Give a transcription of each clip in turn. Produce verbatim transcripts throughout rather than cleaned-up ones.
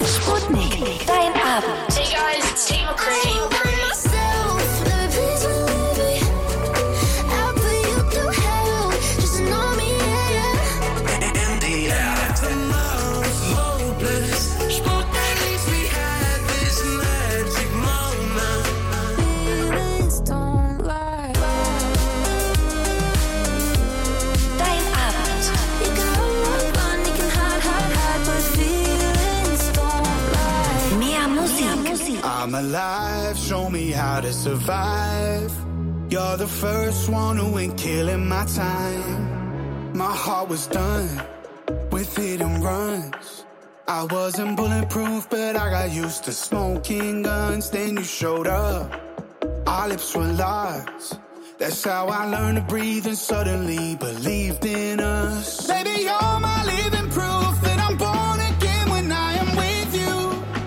Sputnik, dein Abend. Hey guys, it's Tate McRae. I'm alive, show me how to survive. You're the first one who ain't killing my time. My heart was done with hit and runs. I wasn't bulletproof, but I got used to smoking guns. Then you showed up, our lips were locked. That's how I learned to breathe and suddenly believed in us. Baby, you're my living proof that I'm born again when I am with you.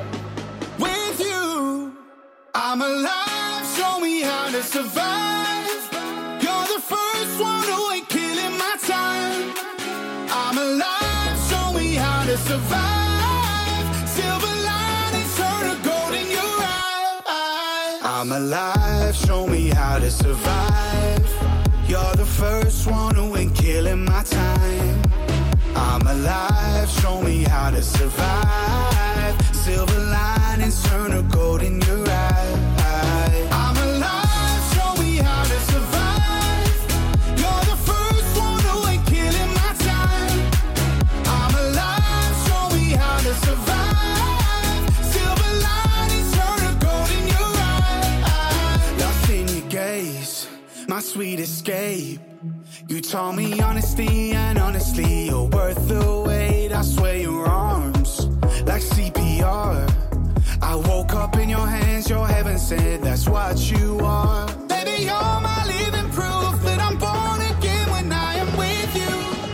With you, I'm alive, show me how to survive. You're the first one who ain't killing my time. I'm alive, show me how to survive. Silver linings turn to gold in your eyes. I'm alive, show me how to survive. You're the first one who ain't killing my time. I'm alive, show me how to survive. Silver linings turn to gold in your eyes. I'm alive, show me how to survive. You're the first one who ain't killing my time. I'm alive, show me how to survive. Silver linings turn to gold in your eyes. Lost in your gaze, my sweet escape. You taught me honesty, and honestly, you're worth the wait. I swear your arms, like C P R. I woke up in your hands, your heaven said that's what you are. Baby, you're my living proof that I'm born again when I am with you.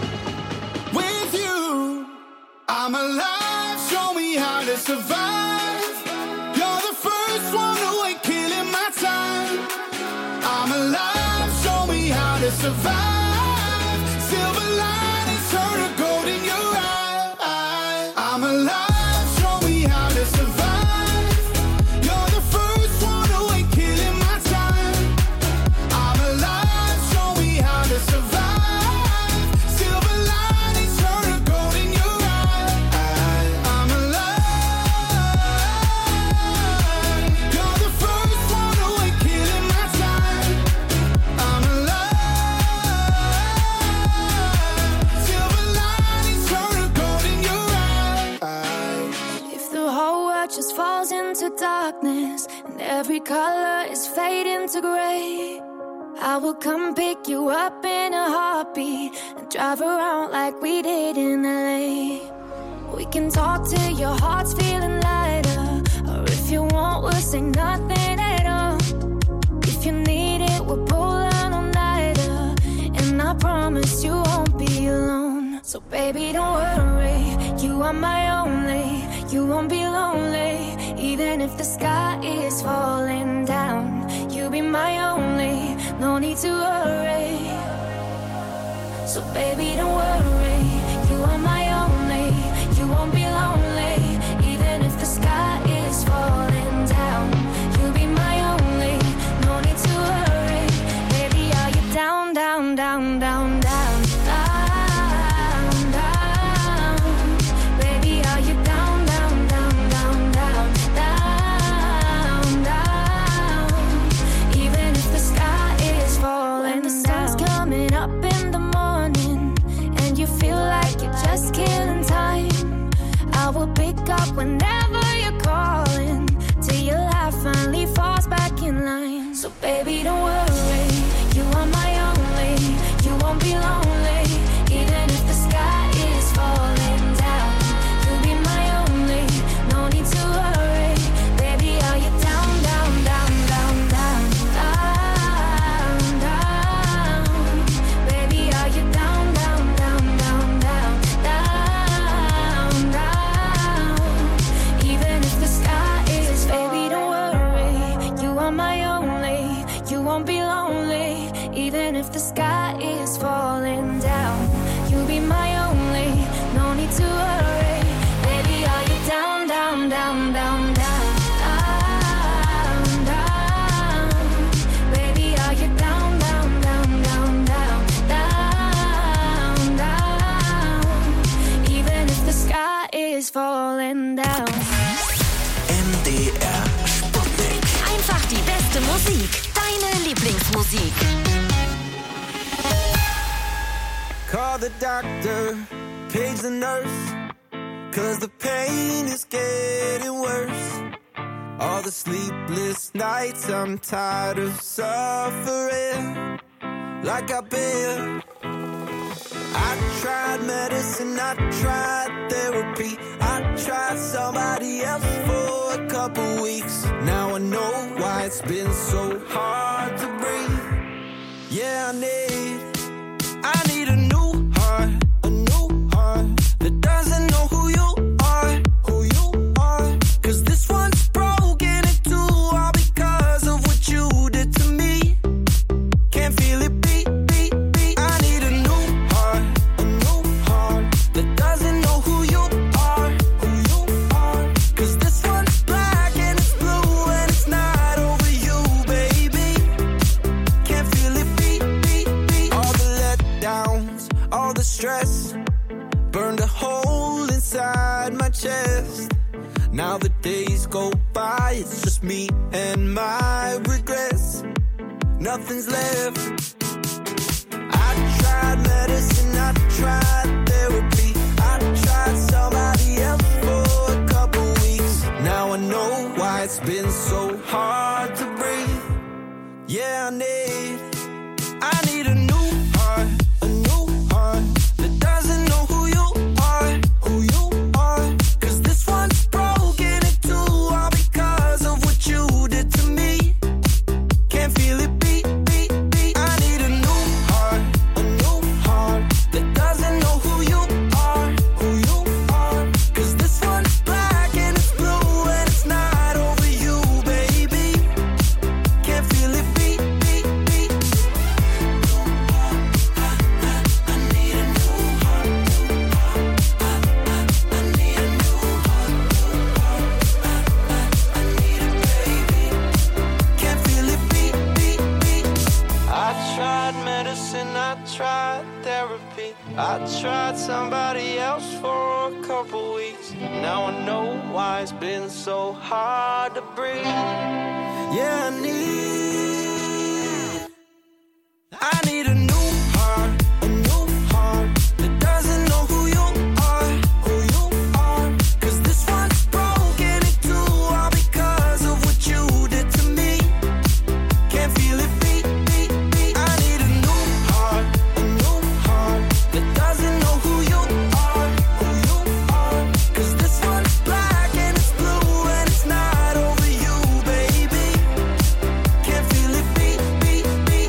With you, I'm alive, show me how to survive. You're the first one who ain't killing my time. I'm alive, show me how to survive. Silver linings turn to gold in your eyes. I'm alive, show me how to survive. You're the first one who ain't killing my time. I'm alive, show me how to survive. Silver linings turn to gold in your eyes. I'm alive. You're the first one who ain't killing my time. I'm alive. Silver linings turn to gold in your eyes. If the whole world just falls into darkness and every color is fading to gray, I will come pick you up in a heartbeat and drive around like we did in L A. We can talk till your heart's feeling lighter, or if you want, we'll say nothing at all. If you need it, we'll pull an all-nighter, and I promise you won't be alone. So baby, don't worry, you are my only. You won't be lonely, even if the sky is falling down. You'll be my only, no need to worry. So baby, don't worry, you are my only. You won't be lonely, even if the sky is falling down. You'll be my only, no need to worry. Baby, are you down, down, down, down, down, down, down? Baby, are you down, down, down, down, down, down, down? Even if the sky is falling when the sun's down. Coming up in the morning and you feel like you're just killing time, I will pick up whenever you're calling till your life finally falls back in line. So baby, don't worry, you are my only. You won't be lonely, even if the sky is falling down. You'll be my only, no need to worry. Baby, are you down, down, down, down, down, down, down? Baby, are you down, down, down, down, down, down, down? Even if the sky is falling, baby, don't worry, you are my only. You won't be lonely, slowing down. M D R Sputnik. Einfach die beste Musik. Deine Lieblingsmusik. Call the doctor, page the nurse, 'cause the pain is getting worse. All the sleepless nights, I'm tired of suffering like I've been. I tried medicine, I tried therapy, I tried somebody else for a couple weeks. Now I know why it's been so hard to breathe. Yeah, I need, I need a new heart, a new heart that doesn't know who you are, who you are. 'Cause this one's broken in two, all because of what you did to me. Can't feel it beat, beat, beat. I need a new heart, a new heart that doesn't know who you are, who you are. 'Cause this one's black and it's blue and it's not over you, baby. Can't feel it beat, beat, beat. All the letdowns, all the stress burned a hole inside my chest. Now the days go by, it's just me and my regrets. Nothing's left. I tried medicine, I tried therapy, I tried somebody else for a couple weeks. Now I know why it's been so hard to breathe. Yeah, I need, I need a new heart, a new heart that doesn't know who you are, who you are. 'Cause this one's broken in two, all because of what you did to me. Can't feel it beat, beat, beat. I need a new heart, a new heart that doesn't know who you are, who you are. 'Cause this one's black and it's blue and it's not over you, baby. Can't feel it beat, beat, beat. I need a new heart. I need a new heart. I need it, baby. Can't feel it beat, beat, beat. I tried medicine, I tried therapy, I tried somebody else for a couple weeks. Now I know why it's been so hard to breathe. Yeah, I need, I need a new heart, a new heart that doesn't know who you are, who you are. 'Cause this one's broken in two, all because of what you did to me. Can't feel it beat, beat, beat. I need a new heart, a new heart that doesn't know who you are, who you are. 'Cause this one's black and it's blue and it's not over you, baby. Can't feel it beat, beat, beat.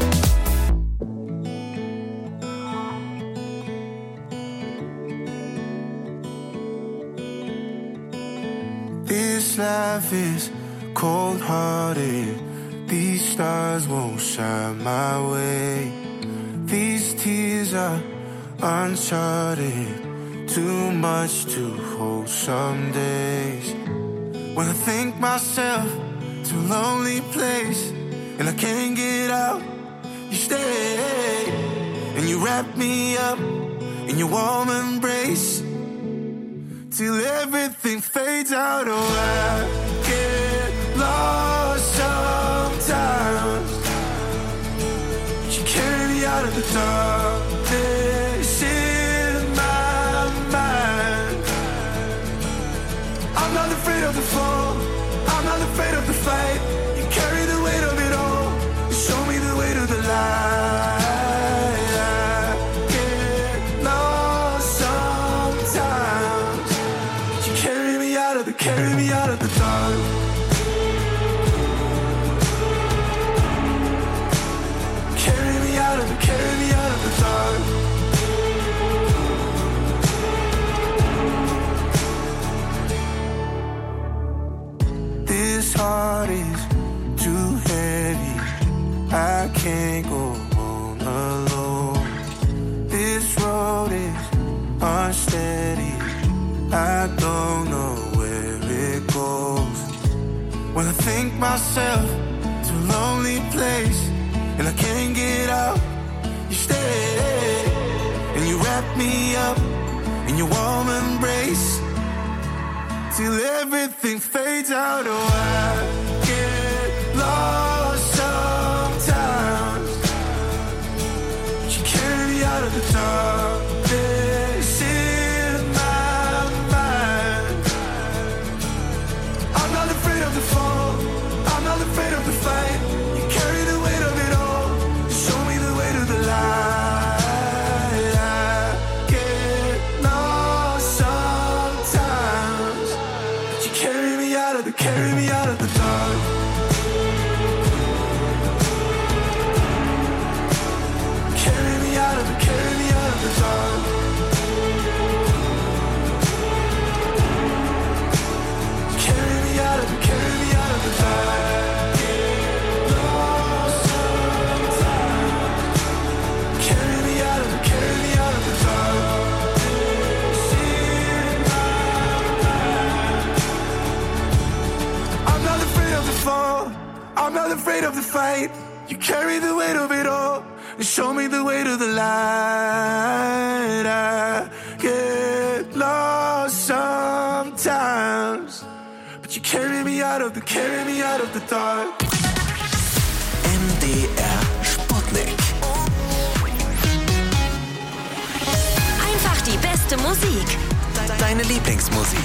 This life is cold-hearted. These stars won't shine my way. These tears are uncharted. Too much to hold some days. When I think myself to a lonely place and I can't get out, you stay and you wrap me up in your warm embrace till everything fades out. Oh, I get lost sometimes. You carry me out of the darkness in my mind. I'm not afraid of the fall, I'm not afraid of the fight. You carry the weight of it all, you show me the way to the light. I get lost sometimes. You carry me out of the, carry me out of the dark. Carry me out of the, carry me out of the dark. This heart is too heavy, I can't go on alone. This road is unsteady, I don't know where it goes. When I think myself to a lonely place and I can't get out, you stay and you wrap me up in your warm embrace till everything fades out. Oh, I get lost sometimes. You carry me out of the darkness in my mind. I'm not afraid of the fall, I'm not afraid of the fight. You carry the weight of it all, you show me the way to the light. I get lost sometimes, but you carry me out of the, carry me out of the dark. Carry me out of the, carry me out of the dark. Carry me out of the, carry me out of the dark. Lost sometimes. Carry me out of the, carry me out of the dark. In my mind. I'm not afraid of the fall, I'm not afraid of the fight. You carry the weight of it all and show me the way to the light. I get lost sometimes, but you carry me out of the, carry me out of the dark. M D R Sputnik. Einfach die beste Musik. Deine Lieblingsmusik.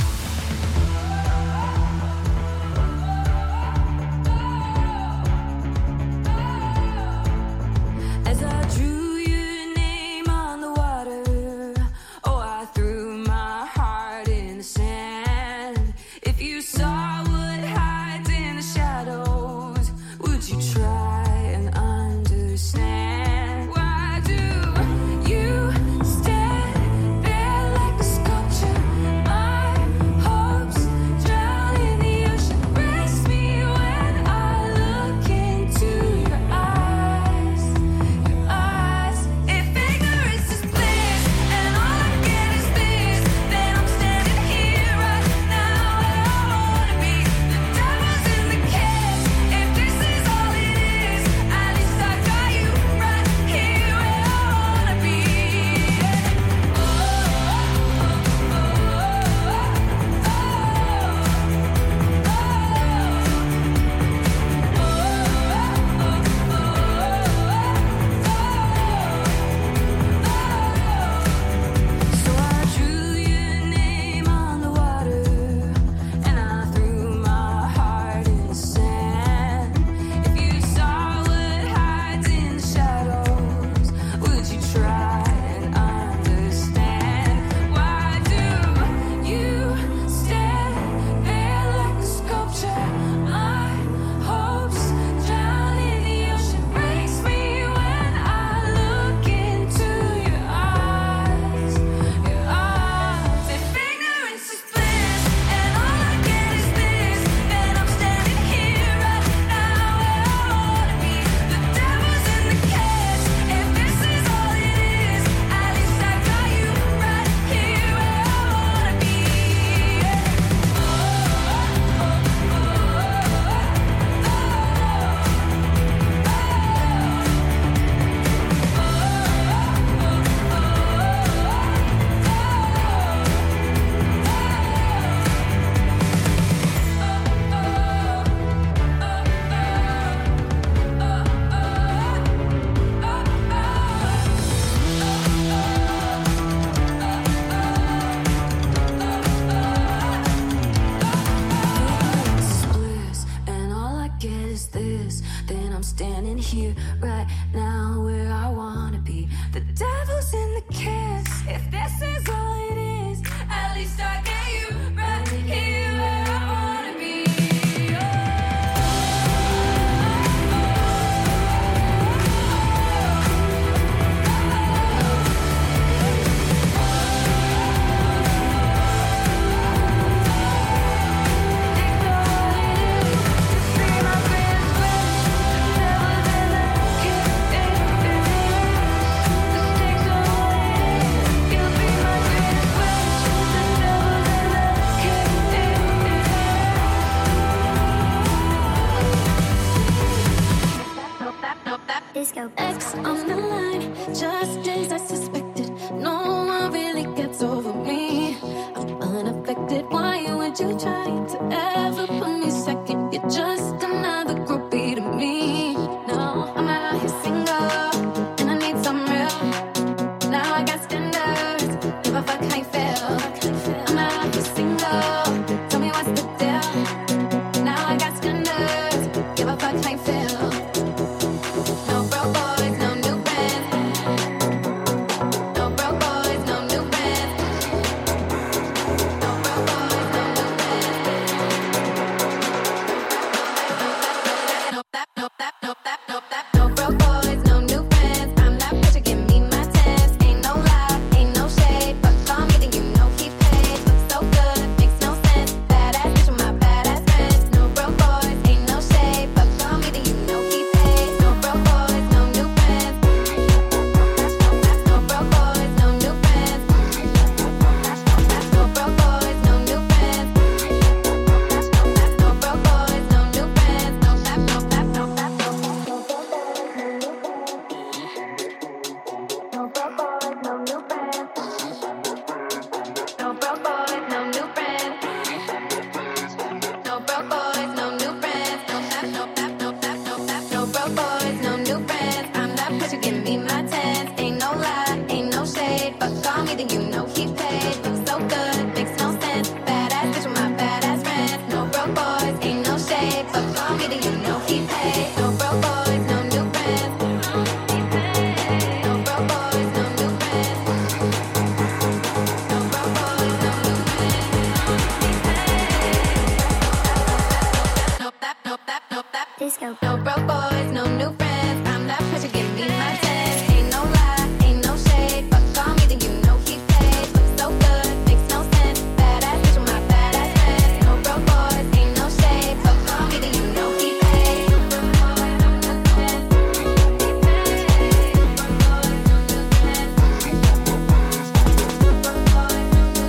As I drew your name on the water, oh, I threw my heart in the sand. If you saw what hides in the shadows, would you try and understand? Why do you stand there like a sculpture? My hopes drown in the ocean. Brace me when I look into your eyes. Your eyes. If ignorance is bliss and all I get is this, then I'm standing here right now where I wanna be. The devil's in the kiss. If this is all it is, at least I got you right here where I wanna be. Oh, oh, So I drew your name on the water, and I threw my heart in the sand. If you saw what hides in the shadows, would you try and understand? Why do you stand there like a sculpture? My hopes drown in the ocean. Breaks me when I look into your eyes. Your eyes. If ignorance is bliss and all I get is this, then I'm standing here right now where I wanna be. The devil's in the kiss. If this is all it is, at least I got you right here where I wanna be. This is bliss, and all I get is this. Then I'm standing here right now where I wanna be. The devil's in the kiss. If this is all it is, at least I get you right here where I wanna be. X on the line, just as I suspected. No one really gets over me. I'm unaffected. Why you want you trying to ever put me second. You're just another groupie to me. No, I'm out here single, and I need some real. Now I got standards, give a fuck how you feel. I'm out here single, tell me what's the deal. Now I got standards, give a fuck how you feel. No broke boys, no new friends. No broke boys, no new friends. No broke boys, no new friends. No that, no that, no that, no that. No broke boys, no new friends. I'm not bitch, give me my tens. Ain't no lie, ain't no shade, but call me then you know he paid. Looks so good, makes no sense. Badass bitch with my badass friends. No broke boys, ain't no shade, but call me then you know he paid. No broke boys, no new friends. No broke boys, no new friends. No broke boys, no new friends. No broke boys, no new friends. No that, no that, no that, no that. No broke boys, no new friends. No broke boys, no new friends. No broke boys, no new friends. No that, no that, no that, no that. No broke boys, no new friends. I'm that bitch, you give me my tens. Ain't no lie, ain't no shade, but call me then you know he paid. Looks so good, makes no sense. Badass bitch with my badass friends. No broke boys, ain't no shade, but call me then you know he paid. No broke boys, no new friends. No broke boys, no new friends. No broke boys, no new friends. No that, no that, no that. Disco. No broke boys, no new friends. I'm that bitch, give me my tens. Ain't no lie, ain't no shade, but call me then you know he paid. Looks so good, makes no sense. Badass bitch with my badass friends. No broke boys, ain't no shade, but call me then you know he paid. No broke boys, no new friends. No broke boys, no new friends. No broke boys, no new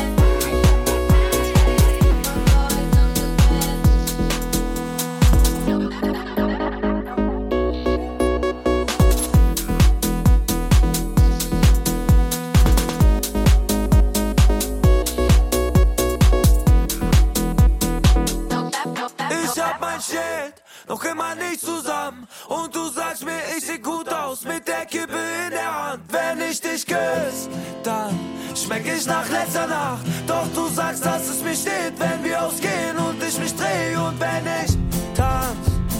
Ich hab mein Schild noch immer nicht zusammen. Und du sagst mir, ich seh gut aus mit der Kippe in der Hand. Wenn ich dich küss, dann schmeck ich nach letzter Nacht. Doch du sagst, dass es mir steht, wenn wir ausgehen und ich mich dreh. Und wenn ich tanz,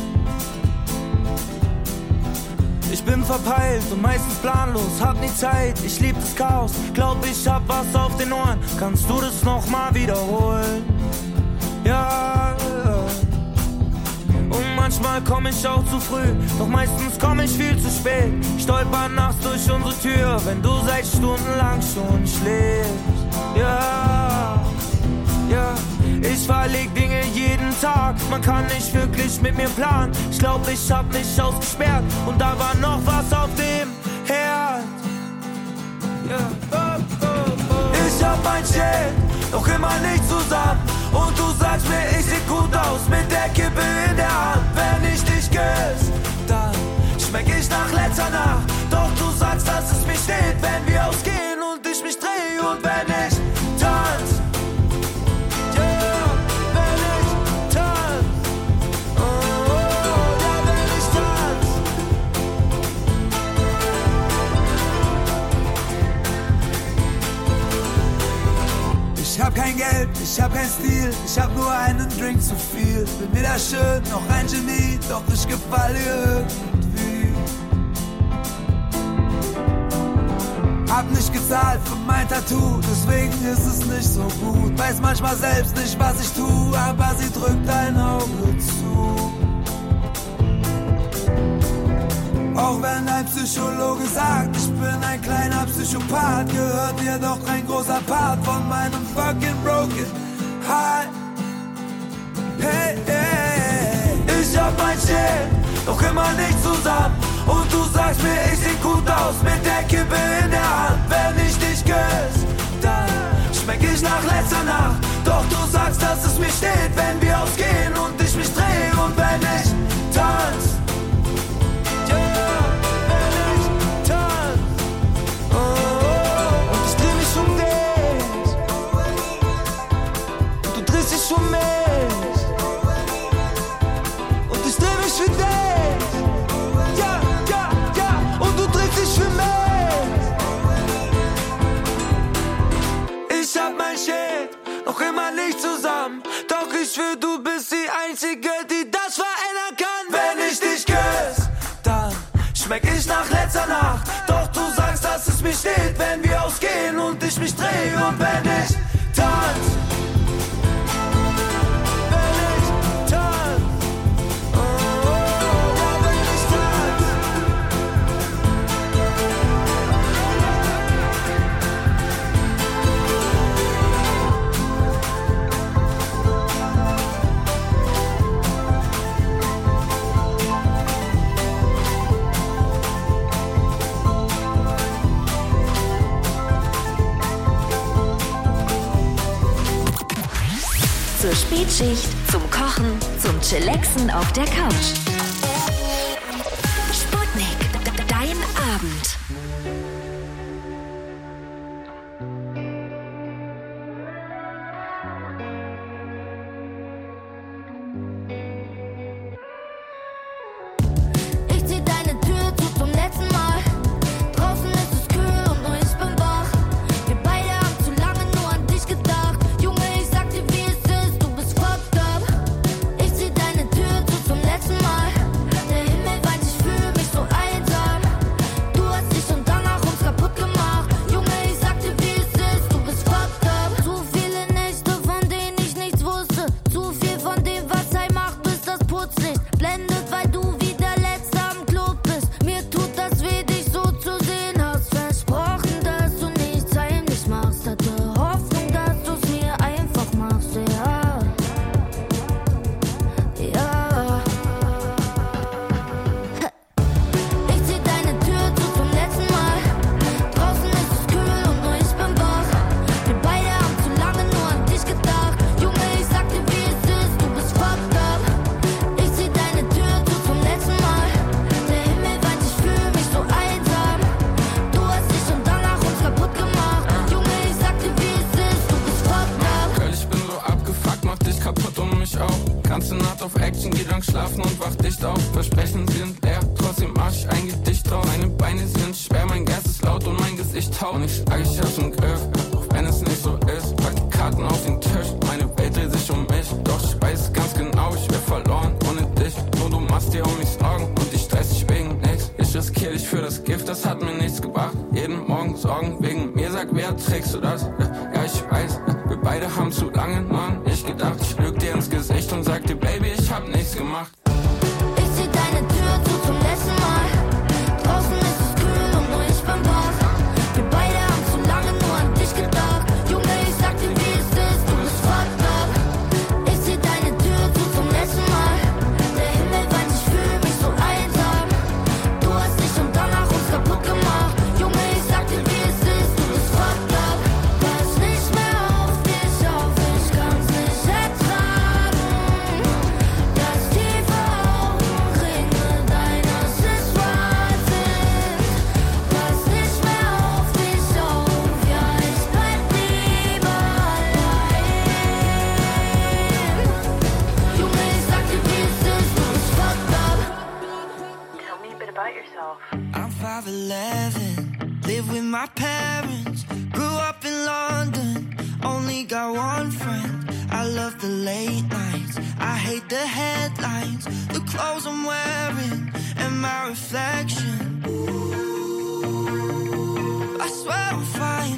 ich bin verpeilt und meistens planlos, hab nie Zeit, ich lieb das Chaos. Glaub, ich hab was auf den Ohren, kannst du das noch mal wiederholen? Ja, und manchmal komm ich auch zu früh, doch meistens komm ich viel zu spät. Stolper nachts durch unsere Tür, wenn du seit Stunden lang schon schläfst. Ja, ja, ich verleg Dinge jeden Tag, man kann nicht wirklich mit mir planen. Ich glaub, ich hab mich ausgesperrt und da war noch was auf dem Herd. Ja, oh, oh, oh. Ich hab mein Schild noch immer nicht zusammen. Und du sagst mir, ich seh gut aus mit der Kippe in der Hand. Wenn ich dich küss, dann schmeck ich nach letzter Nacht. Doch du sagst, dass es mir steht, wenn wir ausgehen und ich mich dreh. Und wenn ich tanz, yeah, wenn ich tanz, oh, oh, ja, wenn ich tanz. Ich hab kein Geld, ich hab kein Stil, ich hab nur einen Drink zu viel. Bin weder schön noch ein Genie, doch ich gefall ihr irgendwie. Hab nicht gezahlt für mein Tattoo, deswegen ist es nicht so gut. Weiß manchmal selbst nicht, was ich tu, aber sie drückt ein Auge zu. Auch wenn ein Psychologe sagt, ich bin ein kleiner Psychopath, gehört dir doch ein großer Part von meinem fucking broken heart. Hey, hey. Ich hab mein Schild noch immer nicht zusammen. Und du sagst mir, ich seh gut aus mit der Kippe in der Hand. Wenn ich dich küss, dann schmeck ich nach letzter Nacht. Doch du sagst, dass es mir steht, wenn wir ausgehen und ich mich dreh. Und wenn ich tanz, drehst dich um mich und ich dreh mich für dich. Ja, ja, ja, und du drehst dich für mich. Ich hab mein Shit noch immer nicht zusammen, doch ich schwör, du bist die Einzige, die das verändern kann. Wenn ich dich küss, dann schmeck ich nach letzter Nacht. Doch du sagst, dass es mir steht, wenn wir ausgehen und ich mich dreh. Und wenn ich tanz, wenn ich tanz, oh, oh, oh, ja, wenn ich tanz. Zur Spätschicht, zum Kochen, zum Chillaxen auf der Couch. Sputnik, dein Abend. Ich zieh deine Tür zu zum letzten Mal. Draußen ist es kühl und nur ich bin wach. Wir beide haben zu lange nur an dich gedacht. Junge, ich sag dir, wie es ist, du bist fucked up. Ich zieh deine Tür zu zum letzten Mal. Der Himmel weint, ich fühl mich so einsam. Du hast dich und danach uns kaputt gemacht. Junge, ich sag dir, wie es ist, du bist fucked up. Zu viele Nächte, von denen ich nichts wusste. Zu viel von dem, was Heim macht, bis das Putzlicht blendet, weil du wie der Letzte am Club bist. Mir tut das weh, dich so zu sehen. Hast versprochen, dass du nichts heimlich machst. Hatte Hoffnung, dass du's mir einfach machst. Ja, ja. Ich zieh deine Tür zu zum letzten Mal. Draußen ist es kühl und nur ich bin wach. Wir beide haben zu lange nur an dich gedacht. Junge, ich sag dir, wie es ist, du bist fucked up. Ich zieh deine Tür zu zum letzten Mal. Der Himmel weint, ich fühl mich so einsam. Du hast dich und danach uns kaputt gemacht. Junge, ich sag dir, wie es ist, du bist fucked up. Girl, ich bin so abgefuckt, mach dich kaputt und mich auch. Ganze Nacht auf Action, geh lang schlafen und wach dicht auf. Versprechen sind leer, trotzdem mach ich ein Gedicht drauf. Meine Beine sind schwer, mein Geist ist laut und mein Gesicht taut. Und ich sag, ich hab's im Griff, auch wenn es nicht so ist. Pack die Karten auf den Tisch, meine Welt dreht sich um mich. Doch ich weiß ganz genau, ich wär verloren ohne dich. Nur du machst dir um mich Sorgen und ich stress dich wegen nichts. Ich riskier dich für das Gift, das hat mir nichts gebracht. Jeden Morgen Sorgen wegen mir, sag, wer trägst du das? Ja, ich weiß, wir beide haben zu lange nur an ich gedacht. Ich lüg dir ins Gesicht und sag dir, Baby, ich hab nichts gemacht. Ich zieh deine Tür zu zum letzten Mal. Draußen ist es kühl und nur ich bin wach. Wir beide haben zu lange nur an dich gedacht. Junge, ich sag dir, wie es ist, du bist fucked up. Ich zieh deine Tür zu zum letzten Mal. Der Himmel weint, ich fühl mich so einsam. Du hast dich und danach uns kaputt gemacht. Junge, ich sag dir, wie es ist, du bist fucked up. Pass nicht mehr auf dich auf, ich kann's nicht ertragen. Dass tiefe Augenringe dein Accessoire sind. Pass nicht mehr auf dich auf, ja, ich bleib lieber allein. Junge, ich sag dir, wie es ist, du bist fucked up. Tell me a bit about yourself. I'm five eleven, live with my parents, grew up in London, only got one friend. I love the late nights, I hate the headlines, the clothes I'm wearing, and my reflection. I swear I'm fine,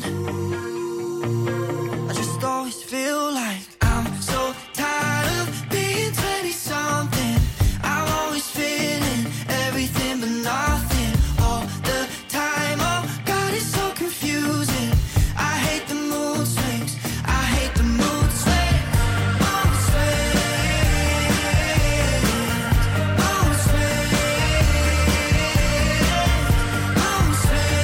I just always feel like I'm so tired of being twenty-something. I'm always feeling everything but nothing all the time. Oh God, it's so confusing. I hate the mood swings, I hate the mood swings, mood swings, mood swings, mood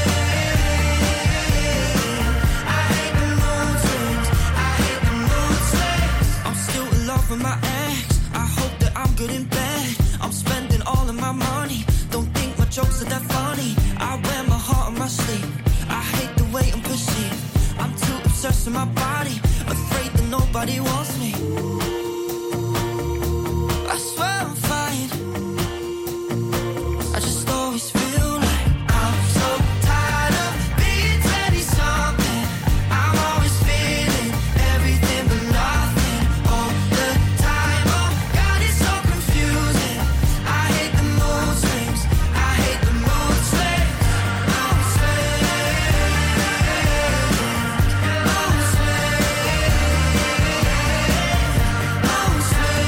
swings. I hate the mood swings, I hate the mood swings. I'm still in love with my ex, I hope that I'm good in bed. I'm spending all of my money, don't think my jokes are that funny. I wear my heart on my sleeve, I hate the way I'm perceived. I'm too searching my body, afraid that nobody wants me. I swear I'm fine. I just always feel like I'm so tired of being twenty-something. I'm always feeling everything but nothing all the time. Oh God, it's so confusing. I hate the mood swings. I hate the mood swings. Mood swings. Mood swings. Mood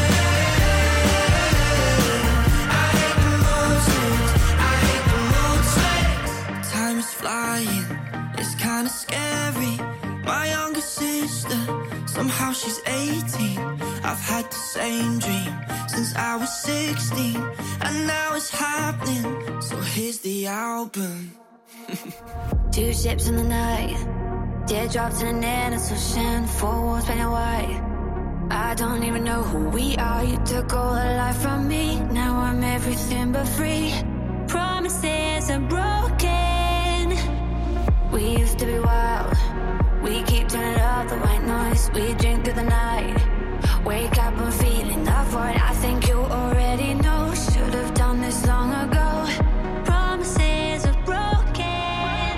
swings. I hate the mood swings. I hate the mood swings. Time is flying. It's kinda scary. My younger sister, somehow she's eighteen. I've had the same dream since I was sixteen, and now it's happening. So here's the album. Two ships in the night, teardrops in an endless ocean, four walls painted white. I don't even know who we are. You took all the life from me. Now I'm everything but free. Promises are broken. We used to be wild. We keep turning up the white noise. We drink through the night. Wake up and feeling the void. I think you already know. Should have done this long ago. Promises are broken.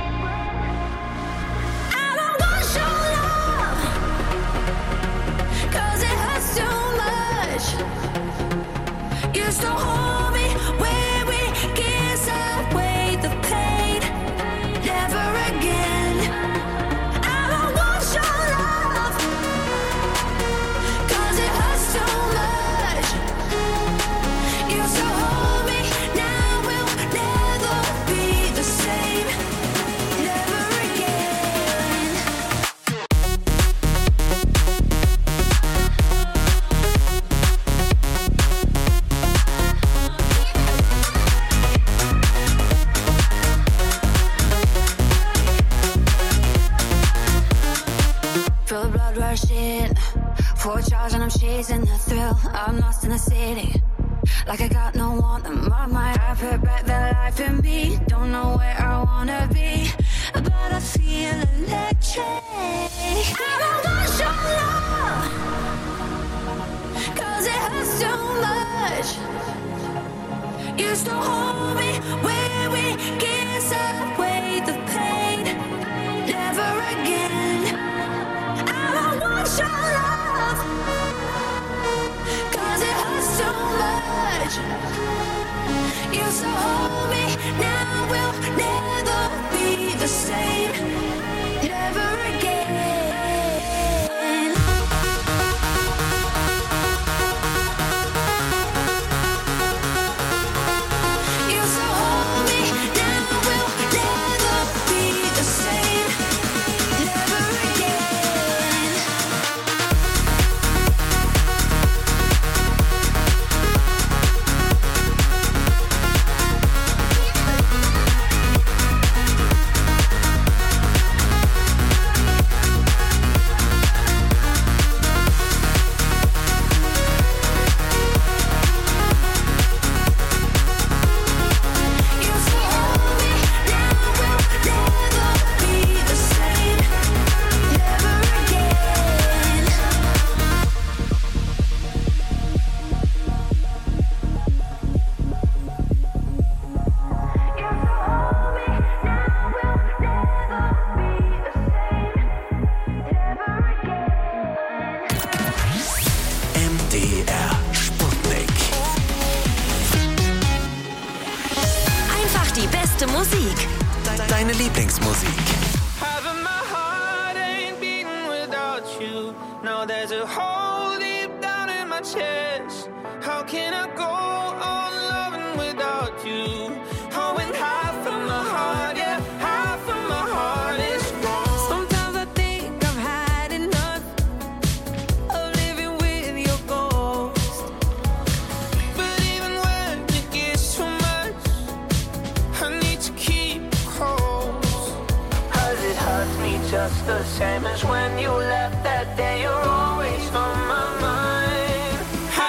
I don't want your love, 'cause it hurts too much. You still hold me where we kiss away the pain. Never again. I don't want your love, 'cause it hurts too much. You still hold me, now we'll never be the same. Never again. Feel the blood rushing. Four charge and I'm chasing the thrill. I'm lost in the city, like I got no one on my mind. I put back the life in me. Don't know where I wanna be, but I feel electric. I don't want your love, 'cause it hurts too much. You still hold me where we kiss away the pain. Never again. I don't want your love, 'cause it hurts too much. You still hold me, now we'll never be the same. Never again. You still hold me, now we'll never be the same. Never again. You still hold me, now we'll never be the same. Never again. M D R Sputnik. Einfach die beste Musik. Deine Lieblingsmusik. Having my heart ain't beating without you. Now there's a hole deep down in my chest. How can I go on loving without you? Oh, and half of my heart, yeah, half of my heart is gone. Sometimes I think I've had enough of living with your ghost. But even when it gets too much, I need to keep close. 'Cause it hurts me just the same as when you left that day. You're always on my mind.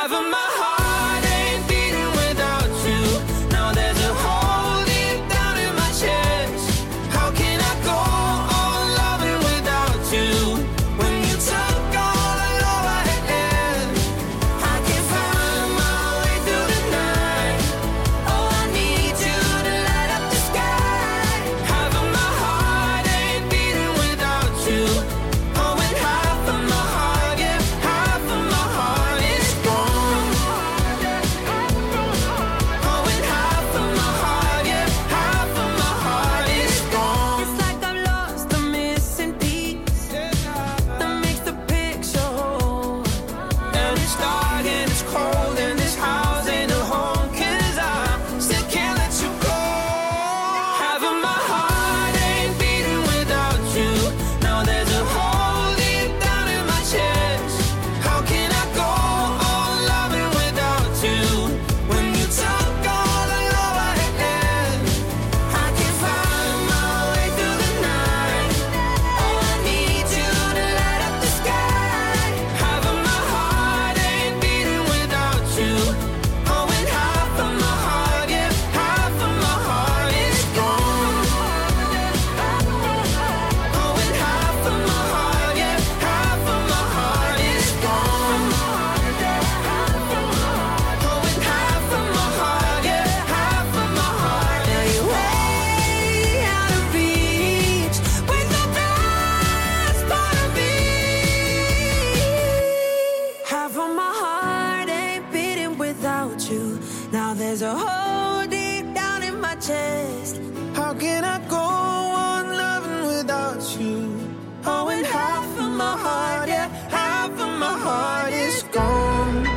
my heart ain't beating without you. Now there's a hole deep down in my chest. How can I go on loving without you? Oh, and half of my heart, yeah, half of my heart is gone.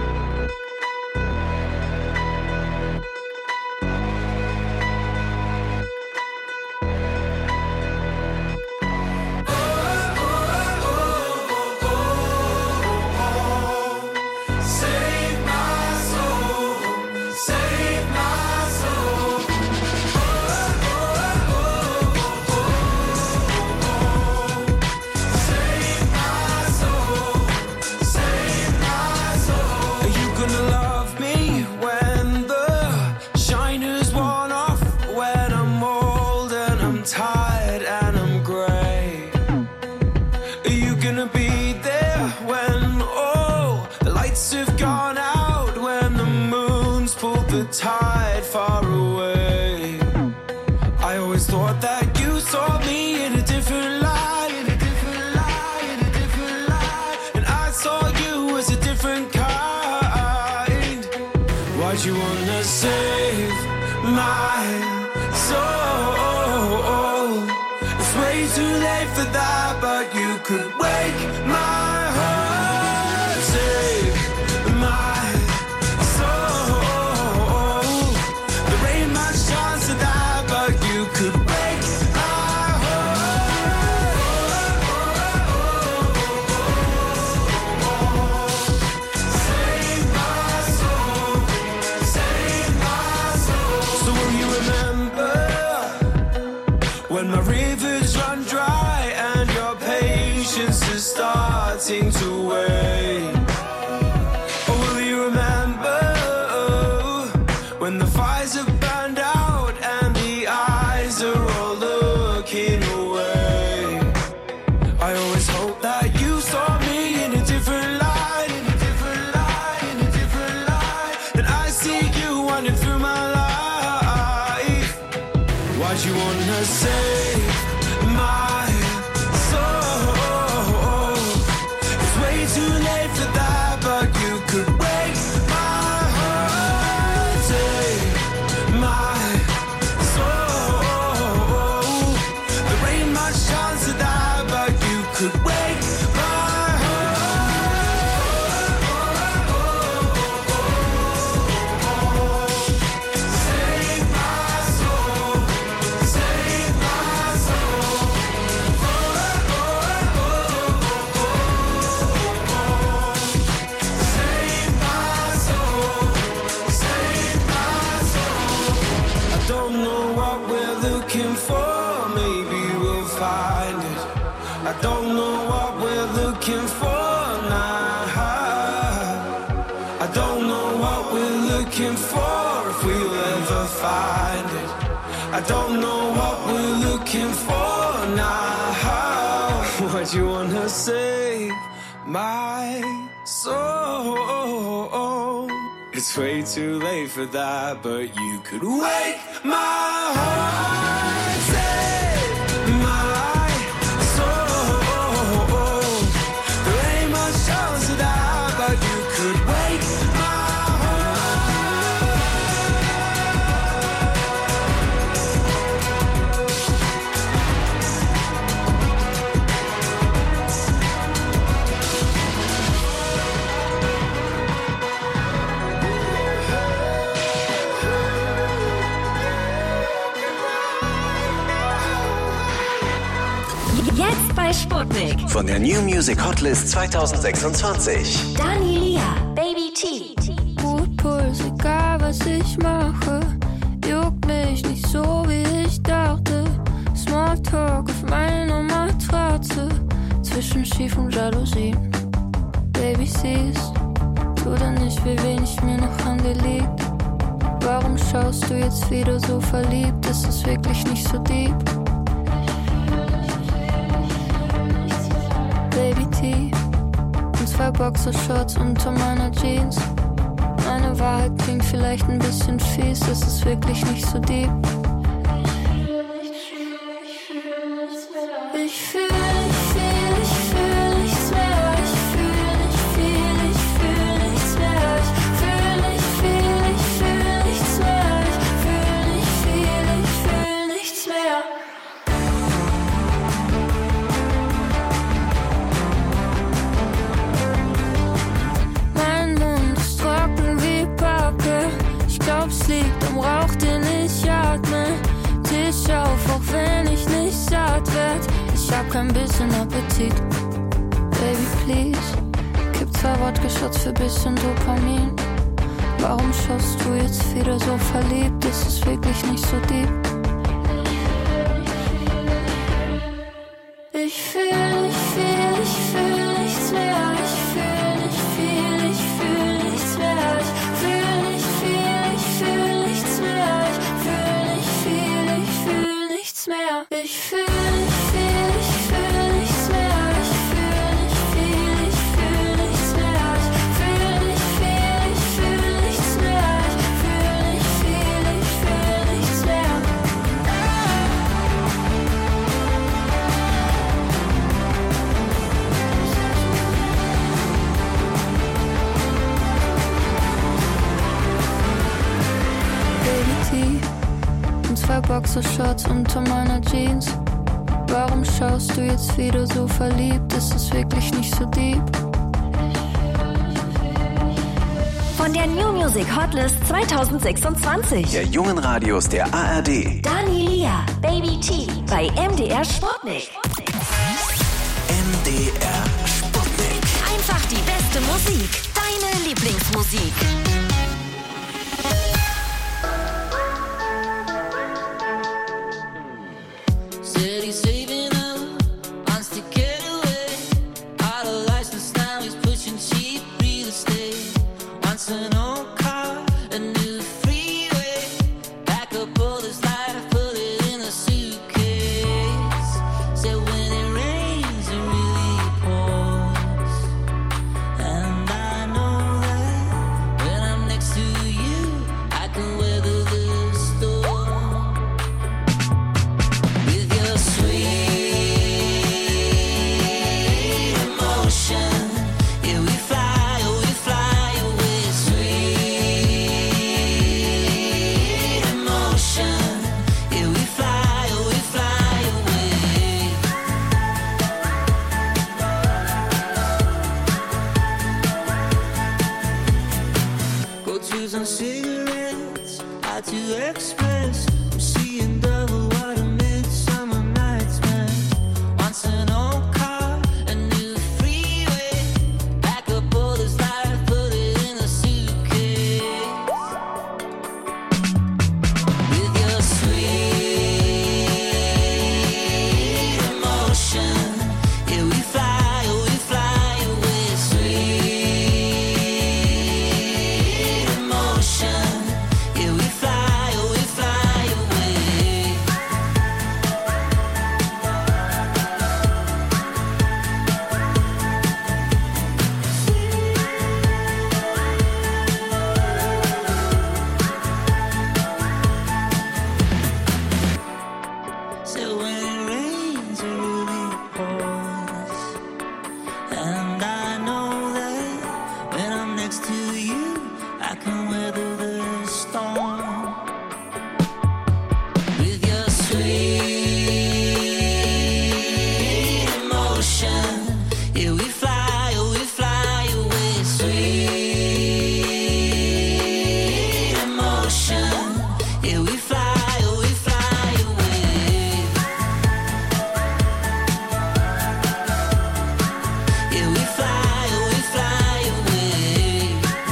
Tide far away. I always thought that you saw me in a different light, in a different light, in a different light, and I saw you as a different kind. Why'd you wanna save my soul? It's way too late for that, but you could wake my heart, save my could break my heart. Save my soul, save my soul. So will you remember when my rivers run dry and your patience is starting to wane? Or will you remember when the fires have burned out and the eyes are all looking away? I always hope that you saw me in a different light, in a different light, in a different light, and I see you running through my life. Why'd you wanna save my soul? It's way too late for that, but you could wake my heart, save my chance of that, but you could wake my heart. Save my soul, save my soul. Save my soul, save my soul. I don't know what we're looking for. Find it. I don't know what we're looking for now. I don't know what we're looking for, if we'll ever find it. I don't know what we're looking for now. What you wanna save my soul? It's way too late for that, but you could wake my heart, save my soul. There ain't much chance of that, but you could wake my Jetzt bei Sputnik. Von der New Music Hotlist zwanzig sechsundzwanzig. Dani Lia, Baby T. Gut Puls, egal was ich mache. Juckt mich nicht so, wie ich dachte. Smalltalk auf meiner Matratze. Zwischen Schief und Jalousie. Baby, siehst du denn nicht, wie wenig mir noch an dir liegt? Warum schaust du jetzt wieder so verliebt? Ist es wirklich nicht so deep? Baby T und zwei Boxershorts unter meiner Jeans. Meine Wahrheit klingt vielleicht ein bisschen fies, es ist wirklich nicht so deep. Ich fühl, ich fühl, ich fühl nichts mehr. Ich fühl, ich fühl, ich fühl auf, auch wenn ich nicht satt werd. Ich hab kein bisschen Appetit. Baby, please, gib zwei Wodka-Shots für bisschen Dopamin. Warum schaust du jetzt wieder so verliebt? Ist es wirklich nicht so deep? Ich fühl, ich fühl, ich fühl nichts mehr. Ich fühl, ich fühl, ich fühl nichts mehr. Ich fühl, ich fühl, ich fühl nichts mehr. Ich fühl, ich fühl, ich fühl nichts mehr. Ich fühl, ich fühl, ich fühl nichts mehr. Ich fühl, ich fühl, ich fühl nichts mehr. Ich fühl, ich fühl, ich fühl nichts mehr. Ich fühl, ich fühl, ich fühl nichts mehr. Und zwei Boxershorts unter meiner Jeans. Warum schaust du jetzt wieder so verliebt? Ist es wirklich nicht so deep? Von der New Music Hotlist zwanzig sechsundzwanzig. Der jungen Radios der A R D. Dani Lia, Baby T bei M D R Sputnik. M D R Sputnik. Einfach die beste Musik. Deine Lieblingsmusik. Said he's saving up, wants to get away. Out of license now, he's pushing cheap real estate. Wants an old car, a new freeway. Back up all his life, put it in a suitcase. Said when it rains, it really pours. And I know that when I'm next to you, I can weather the storm. With your sweet emotion, yeah, we fly, oh, we fly away. Sweet emotion, yeah, we fly, oh, we fly away. Go choose on cigarettes, out to Express. I'm seeing double what a midsummer night's man. Wants an old car, a new freeway. Back up all his life, put it in a suitcase. With your sweet emotion, yeah, we fly, oh, we fly away. Sweet emotion, yeah, we fly, oh, we fly away. So when it rains, it really pours. And I know that when I'm next to you, I can weather the storm. With your sweet emotion, yeah, we fly, oh, we fly away. Sweet emotion, yeah, we fly, oh, we fly away. Yeah, we fly, oh, we fly away.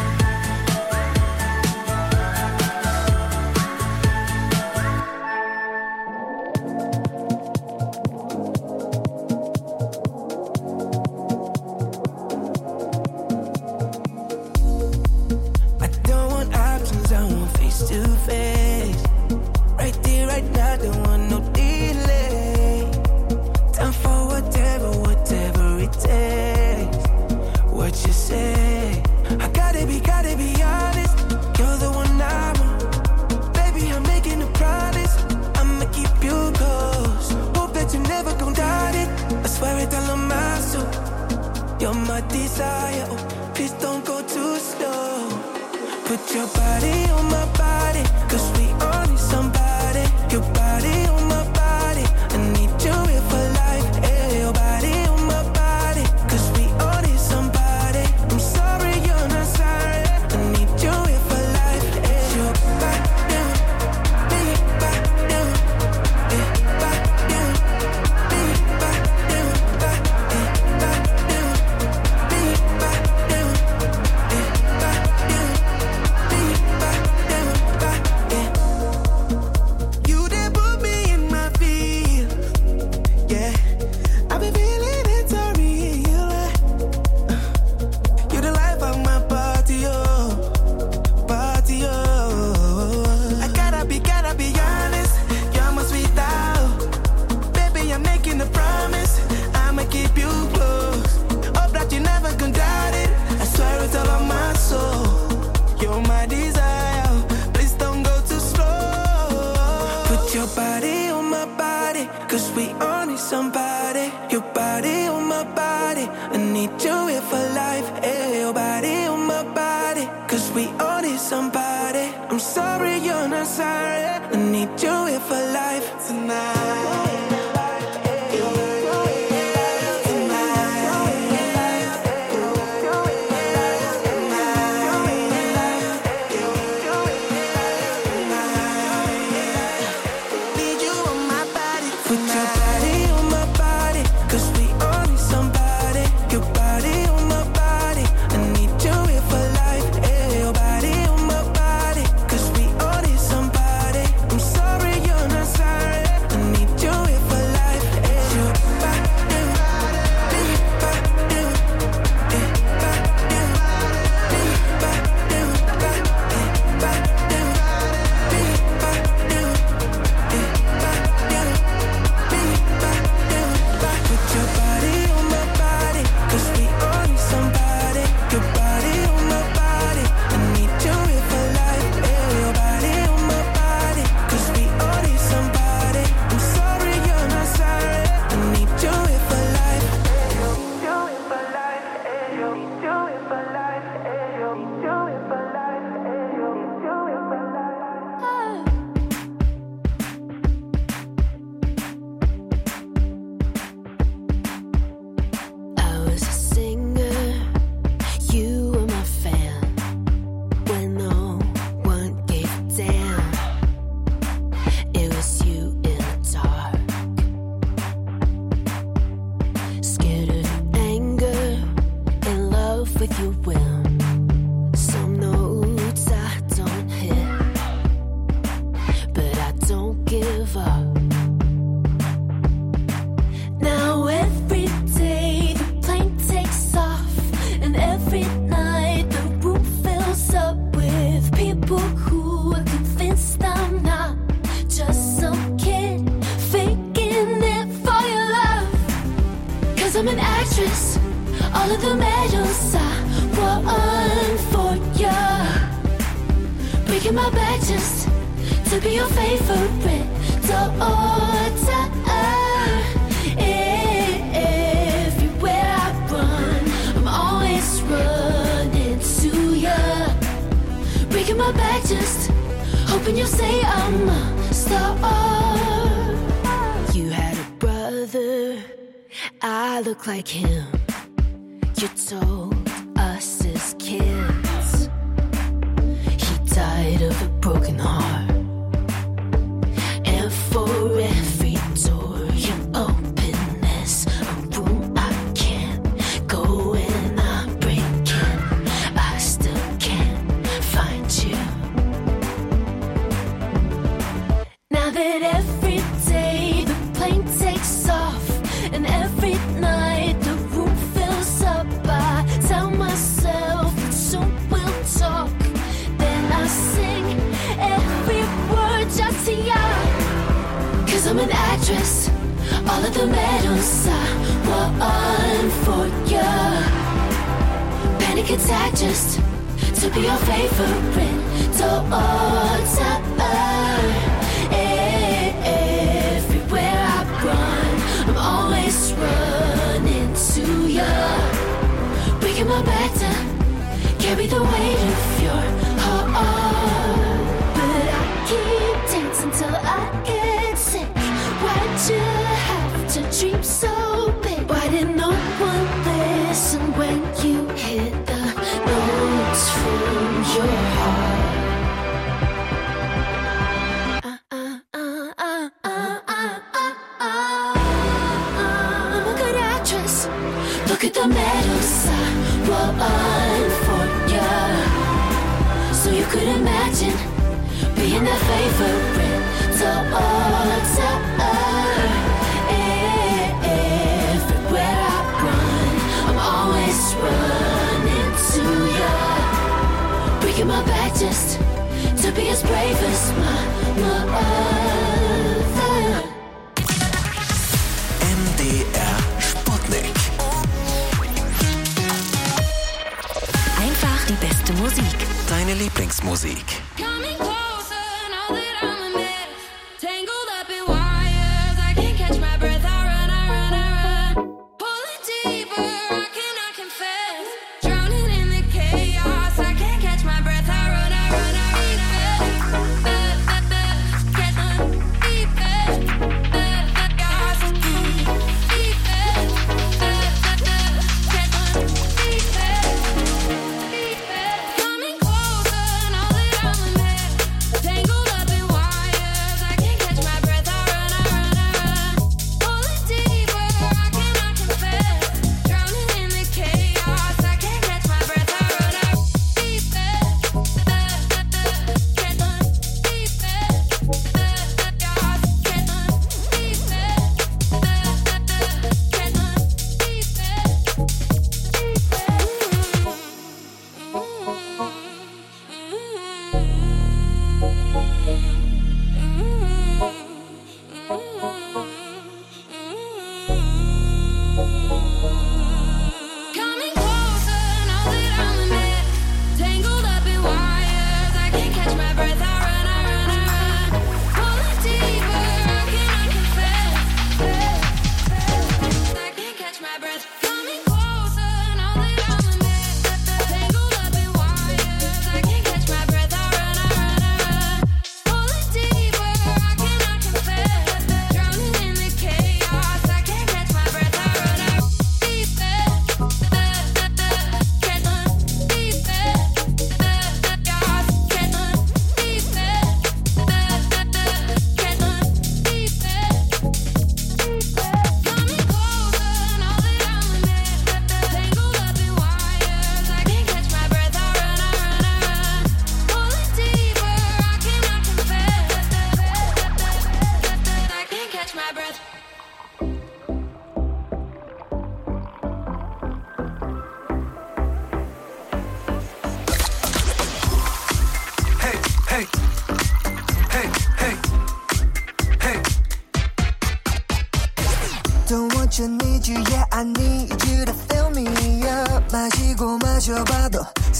I don't want options, I want face to face. Right there, right now, don't want no delay. Time for whatever, whatever it takes. What you say? I gotta be, gotta be honest. You're the one I want. Baby, I'm making a promise. I'ma keep you close. Hope that you never gon' doubt it. I swear it all on my soul. You're my desire. Oh, please don't go too slow. Put your body on my body, cause we all need somebody. Your body on my body, I need you here for life. Hey, your body on my body, cause we all need somebody. I'm sorry you're not sorry, I need you here for life. Hey, your body, baby, body, yeah. cause we all need somebody. I'm sorry you're not sorry. I need you here for life tonight. Like him, you told us as kids. He died of a broken heart, and for every door you open, there's a room I can't go in. I'm breaking, I still can't find you. Now that every day the plane takes off, and every night the room fills up, I tell myself that soon we'll talk. Then I sing every word just to ya, cause I'm an actress. All of the medals I won for ya. Panic attack just to be your favorite daughter. Everywhere I run, I'm always running to ya, breaking my back to carry the weight of your heart. But I keep dancing till I get sick. Why'd you have to dream so big? Why did no one listen when you hit the notes from your heart? Look at the medals I won for ya, so you could imagine being that favorite daughter. Everywhere I run, I'm always running to ya, breaking my back just to be as brave as my mother. M D R Sputnik. Einfach die beste Musik. Deine Lieblingsmusik. Breath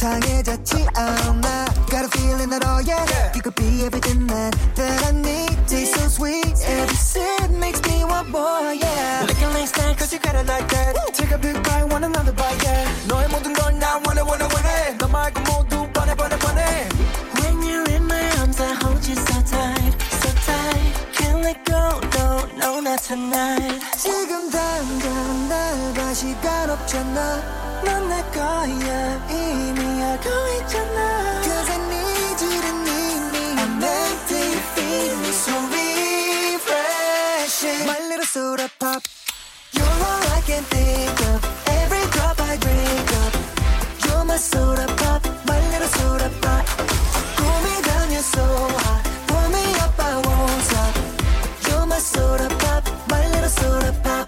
강해졌지 않아. Got a feeling that oh yeah, yeah. You could be everything that, that I need. Taste so sweet, every sip makes me want more, yeah. Licking like that, cause you got it like that. Woo. Take a big bite, want another bite, yeah. 너의 모든 걸 나 원해 원해 원해. 너 말고 모두 뻔해 뻔해 뻔해. When you're in my arms I hold you so tight, so tight. Can't let go, no, no, not tonight. 지금 당장 날 봐 시간 없잖아. 넌 내 거야 이미 알고 있잖아. Cause I need you to need me. I'm meant to feel me so refreshing. My little soda pop. You're all I can think of. Every drop I drink up. You're my soda pop. My little soda pop. Cool me down, you're so hot. Pull me up, I won't stop. You're my soda pop. My little soda pop.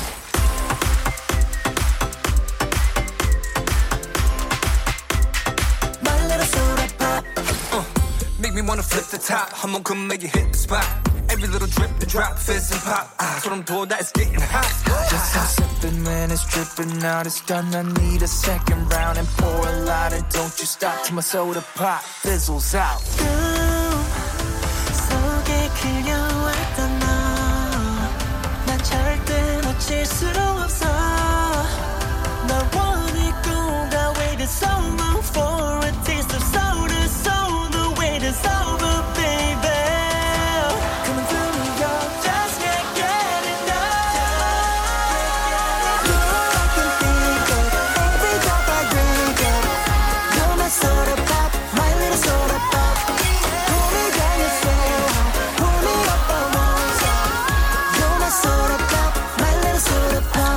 Make me wanna flip the top. 한번 come make it hit the spot. Every little drip and drop, fizz and pop. 아, 소름 돋아, it's getting hot. Just stop sipping when it's dripping out. It's done, I need a second round. And pour a lot and don't you stop till my soda pop fizzles out. 꿈 속에 그려왔던 너. 난 절대 놓칠 수 없어. 널 원했고 I waited so long for a taste of soda. So the wait is over, baby. Coming through New York, just can't get enough. You're all I can think of. Every drop I drink up. You're my soda pop, my little soda pop. Pull me down, you're so hot. Pull me up, I won't stop. You're my soda pop, my little soda pop.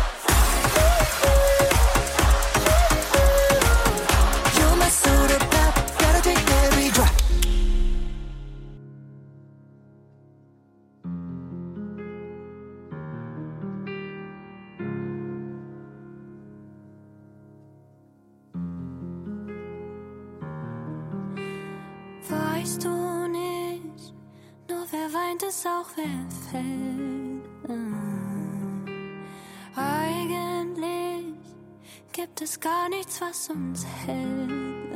You're my soda pop, gotta drink every drop. Weißt du nicht, nur wer weint, ist auch wer fällt. Eigentlich gibt es gar nichts, was uns hält.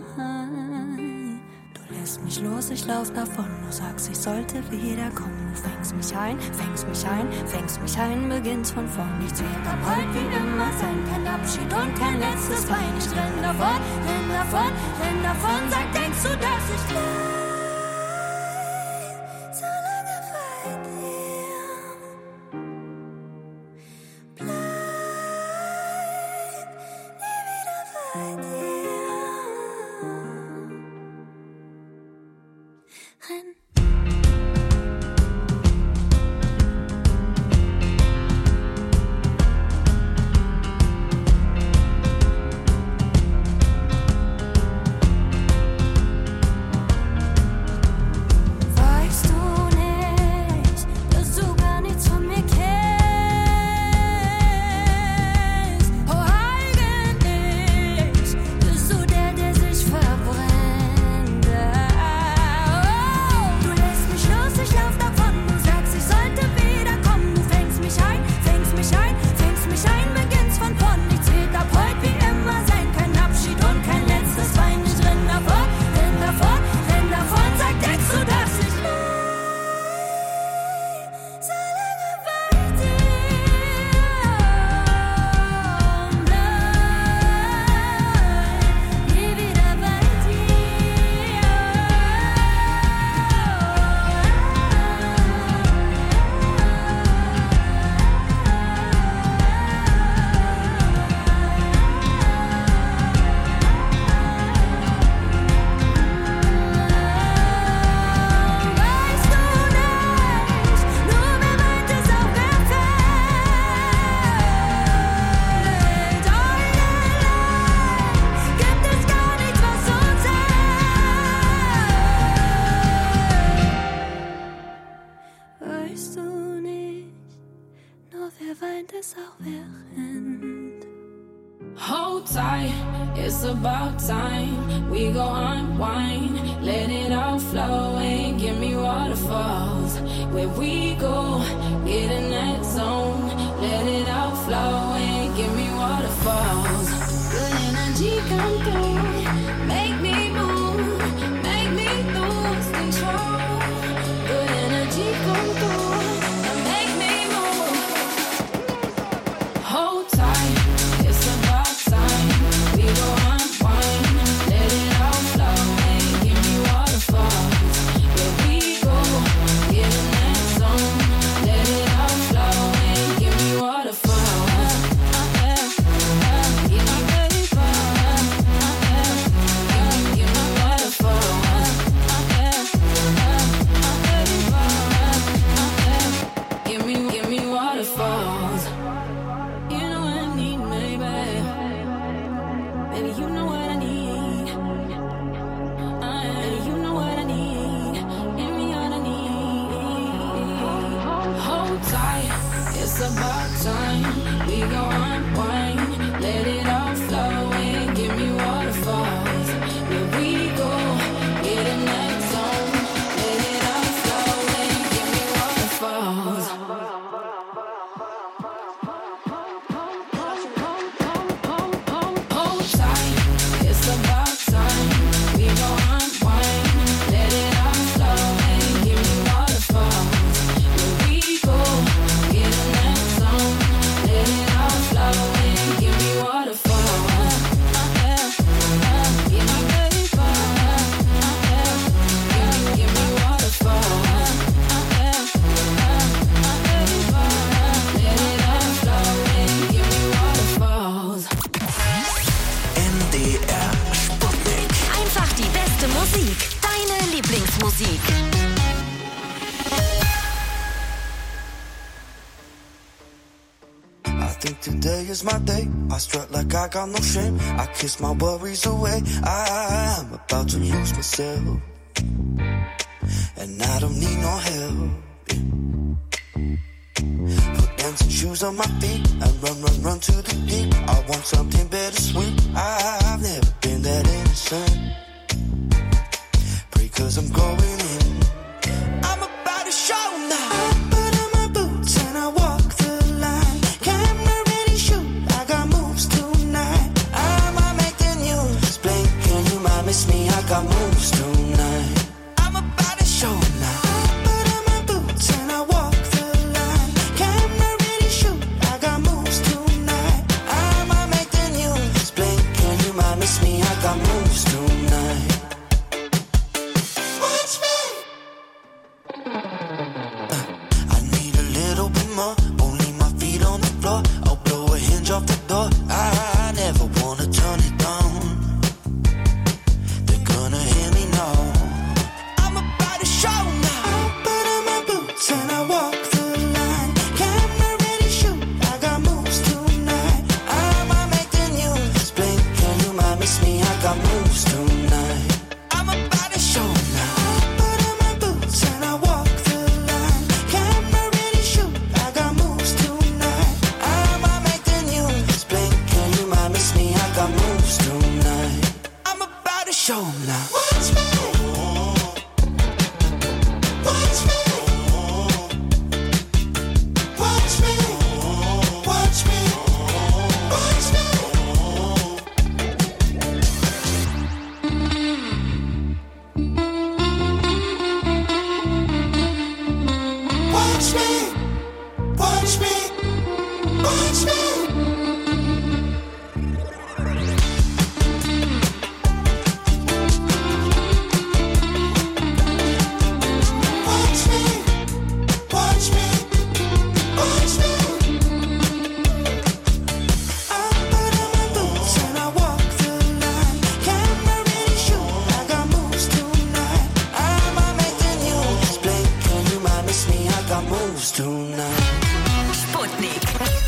Du lässt mich los, ich lauf davon. Du sagst, ich sollte wiederkommen. Du fängst mich ein, fängst mich ein, fängst mich ein, beginnst von vorn. Nichts wird ab heute wie immer sein. Kein Abschied und kein letztes Wein. Ich renn davon, renn davon, renn davon. Sag, denkst du, dass ich bleib? So lange bei dir. Bleib nie wieder bei dir. Renn. Weißt du nicht, dass du gar nichts von mir kennst? Oh, eigentlich bist du der, der sich verbrennt. Oh, du lässt mich los, ich lauf davon. Du sagst, ich sollte wiederkommen. Du fängst mich ein, fängst mich ein, fängst mich ein, beginnst von vorn. Nichts wird ab heute wie immer sein. Kein Abschied und kein letztes Wein. Ich renn davon, renn davon, renn davon. Sag, denkst du, dass ich bleib? So lange bei dir. Bleib nie wieder bei dir. Weißt du nicht, nur wer meint, ist auch wer fällt. Allein gibt es gar nichts, was uns hält. Weißt du nicht, nur wer weint, ist auch wer rennt. Hold tight, it's about time. We go unwind, let it all flow and give me waterfalls. Where we go, get in that zone, let it all flow and give me waterfalls. Good energy. energy come through. Make me move, make me lose control. Good energy come through and make me move. Hold tight, it's about time. We go unwind, let it all flow and give me waterfalls. Where we go, get in that zone. Let it all flow and give me waterfalls. Give me waterfalls. Give me waterfalls. Give me, give me waterfalls. You know what I need, baby. Baby, you know what I need. Baby, you know what I need. Give me what I need. Hold tight, it's about time. We go unwind, let it all flow and give me waterfalls. Where we go, get in that zone. Let it all flow and give me waterfalls. Hold tight, it's about time. We go unwind, let it all flow and give me waterfalls. Where we go, get in that zone. Let it all flow and give me waterfalls. Give me waterfalls. Give me waterfalls. Let it all flow and give me waterfalls. N D R Sputnik. Einfach die beste Musik. Deine Lieblingsmusik. I think today is my day. I strut like I got no shame. I kiss my worries away. I'm about to lose myself, and I don't need no help. Put dancing shoes on my feet and run, run, run to the deep. I want something bittersweet. I've never been that innocent. Pray 'cause I'm going in. I'm about to show now. Put on my boots and I walk the line. Camera ready, shoot. I got moves tonight. I'ma make the news. Blink and you might miss me. I got moves tonight. I'm about to show now. Put on my boots and I walk the line. Camera ready, shoot. I got moves tonight. I'ma make the news. Blink and you might miss me. I got moves tonight. Watch me. I need a little bit more. Only my feet on the floor. I'll blow a hinge off the door. I never wanna turn it down. They're gonna hear me now. I'm about to show now. Put on my boots and I walk the line. Camera ready, shoot. I got moves tonight. I'ma make the news. Blink and you might miss me. I got moves tonight. I'm about to show now. Put on my boots and I walk the line. Camera ready, shoot. I got moves tonight. I'ma make the news. Blink and you might miss me. I got moves tonight. I'm about to show now. Watch me. Watch me. Watch me. Watch me. Watch me. Watch me. Watch me. Watch me. Watch me. Watch me. Watch me. I put on my boots and I walk the line. Camera ready, shoot. I got moves tonight. I'ma make the news. Blink and you might miss me. I got moves tonight. Sputnik.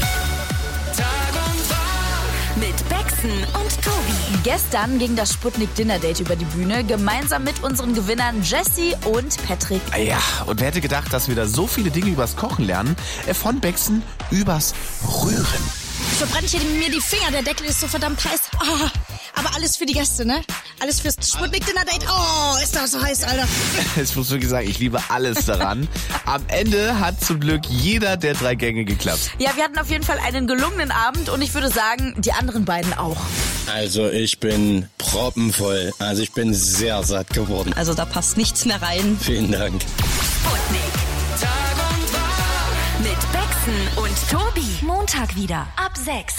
Mit Bexen und Tobi. Gestern ging das Sputnik Dinner Date über die Bühne, gemeinsam mit unseren Gewinnern Jessie und Patrick. Ja, und wer hätte gedacht, dass wir da so viele Dinge übers Kochen lernen? Von Bexen übers Rühren. Verbrenne ich mir die Finger, der Deckel ist so verdammt heiß. Ah, Aber alles für die Gäste, ne? Alles fürs Sputnik-Dinner-Date. Oh, ist das so heiß, Alter. Ich muss wirklich sagen, ich liebe alles daran. Am Ende hat zum Glück jeder der drei Gänge geklappt. Ja, wir hatten auf jeden Fall einen gelungenen Abend und ich würde sagen, die anderen beiden auch. Also ich bin proppenvoll. Also ich bin sehr satt geworden. Also da passt nichts mehr rein. Vielen Dank. Sputnik. Tag und Mit Bexen und Tobi. Montag wieder ab sechs.